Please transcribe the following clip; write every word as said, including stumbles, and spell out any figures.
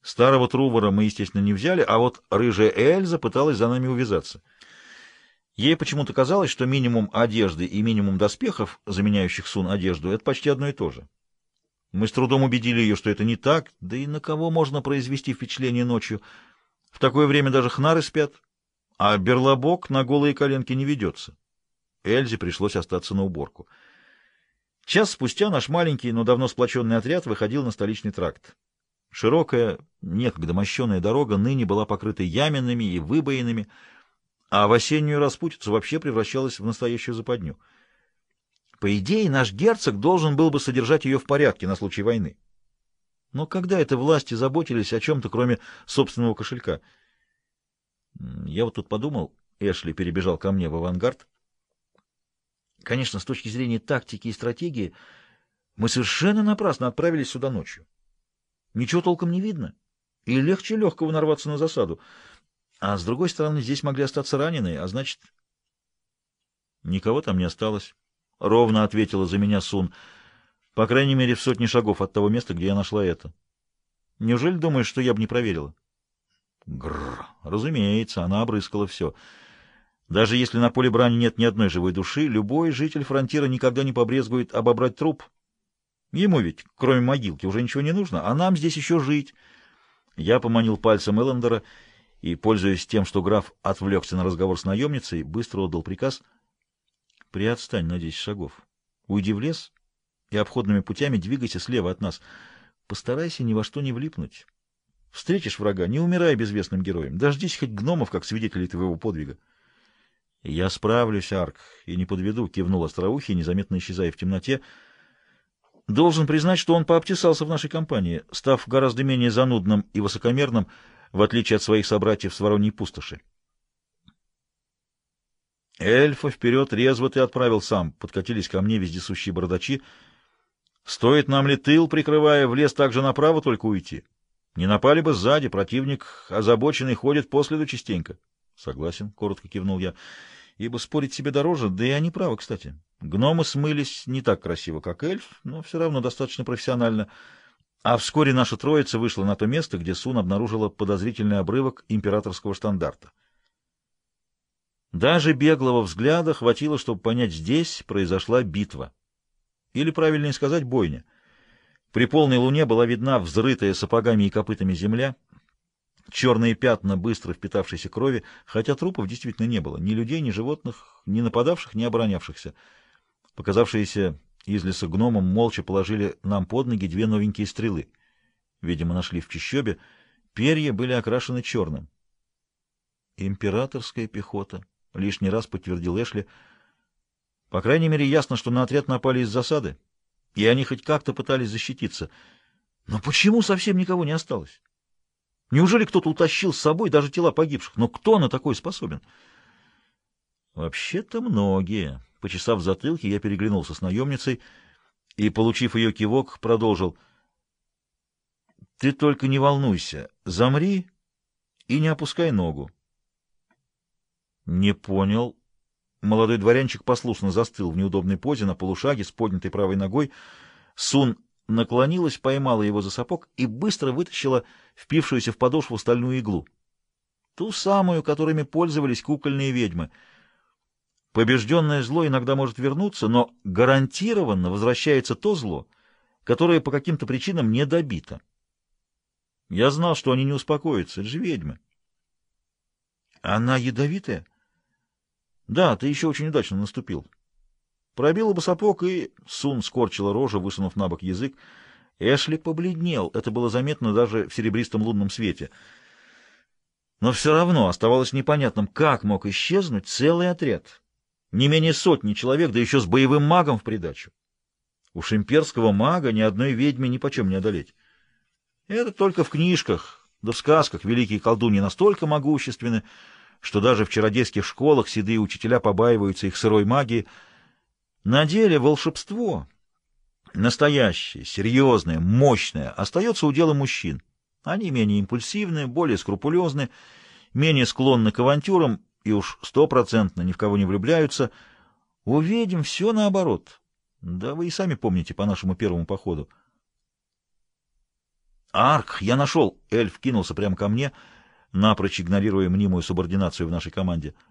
Старого Трувора мы, естественно, не взяли, а вот рыжая Эльза пыталась за нами увязаться. Ей почему-то казалось, что минимум одежды и минимум доспехов, заменяющих Сун одежду, это почти одно и то же. Мы с трудом убедили ее, что это не так, да и на кого можно произвести впечатление ночью. В такое время даже хнары спят, а берлобок на голые коленки не ведется. Эльзе пришлось остаться на уборку. Час спустя наш маленький, но давно сплоченный отряд выходил на столичный тракт. Широкая, некогда мощеная дорога ныне была покрыта яминами и выбоинами, а в осеннюю распутицу вообще превращалась в настоящую западню. По идее, наш герцог должен был бы содержать ее в порядке на случай войны. Но когда это власти заботились о чем-то, кроме собственного кошелька? Я вот тут подумал, Эшли перебежал ко мне в авангард. Конечно, с точки зрения тактики и стратегии, мы совершенно напрасно отправились сюда ночью. Ничего толком не видно, и легче легкого нарваться на засаду. А с другой стороны, здесь могли остаться раненые, а значит... Никого там не осталось. — ровно ответила за меня Сун. По крайней мере, в сотне шагов от того места, где я нашла это. Неужели думаешь, что я бы не проверила? Гррр. Разумеется, она обрыскала все. Даже если на поле брани нет ни одной живой души, любой житель фронтира никогда не побрезгует обобрать труп. Ему ведь, кроме могилки, уже ничего не нужно, а нам здесь еще жить. Я поманил пальцем Эллендера и, пользуясь тем, что граф отвлекся на разговор с наемницей, быстро отдал приказ: приотстань на десять шагов. Уйди в лес и обходными путями двигайся слева от нас. Постарайся ни во что не влипнуть. Встретишь врага, не умирай безвестным героем. Дождись хоть гномов, как свидетелей твоего подвига. — Я справлюсь, Арк, и не подведу, — кивнул Остроухий, незаметно исчезая в темноте. Должен признать, что он пообтесался в нашей компании, став гораздо менее занудным и высокомерным, в отличие от своих собратьев с Вороньей пустоши. Эльфа вперед резво ты отправил сам, подкатились ко мне вездесущие бородачи. Стоит нам ли тыл, прикрывая, в лес также направо только уйти? Не напали бы сзади, противник озабоченный ходит по следу частенько. Согласен, коротко кивнул я, ибо спорить себе дороже, да и они правы, кстати. Гномы смылись не так красиво, как эльф, но все равно достаточно профессионально. А вскоре наша троица вышла на то место, где Сун обнаружила подозрительный обрывок императорского штандарта. Даже беглого взгляда хватило, чтобы понять, здесь произошла битва. Или, правильнее сказать, бойня. При полной луне была видна взрытая сапогами и копытами земля, черные пятна быстро впитавшейся крови, хотя трупов действительно не было, ни людей, ни животных, ни нападавших, ни оборонявшихся. Показавшиеся из леса гномом молча положили нам под ноги две новенькие стрелы. Видимо, нашли в чащобе. Перья были окрашены черным. «Императорская пехота», — лишний раз подтвердил Эшли. «По крайней мере, ясно, что на отряд напали из засады, и они хоть как-то пытались защититься. Но почему совсем никого не осталось? Неужели кто-то утащил с собой даже тела погибших? Но кто на такое способен?» «Вообще-то многие». Почесав затылки, я переглянулся с наемницей и, получив ее кивок, продолжил. «Ты только не волнуйся, замри и не опускай ногу». «Не понял». Молодой дворянчик послушно застыл в неудобной позе на полушаге с поднятой правой ногой. Сун наклонилась, поймала его за сапог и быстро вытащила впившуюся в подошву стальную иглу. Ту самую, которыми пользовались кукольные ведьмы. Побежденное зло иногда может вернуться, но гарантированно возвращается то зло, которое по каким-то причинам не добито. Я знал, что они не успокоятся, это же ведьмы. Она ядовитая? Да, ты еще очень удачно наступил. Пробила бы сапог, и... Сун скорчила рожу, высунув на бок язык. Эшли побледнел, это было заметно даже в серебристом лунном свете. Но все равно оставалось непонятным, как мог исчезнуть целый отряд. Не менее сотни человек, да еще с боевым магом в придачу. Уж имперского мага ни одной ведьме нипочем не одолеть. Это только в книжках, да в сказках великие колдуньи настолько могущественны, что даже в чародейских школах седые учителя побаиваются их сырой магии. На деле волшебство, настоящее, серьезное, мощное, остается уделом мужчин. Они менее импульсивны, более скрупулезны, менее склонны к авантюрам и уж стопроцентно ни в кого не влюбляются. У ведьм все наоборот. Да вы и сами помните по нашему первому походу. Арк, я нашел! Эльф кинулся прямо ко мне, напрочь игнорируя мнимую субординацию в нашей команде.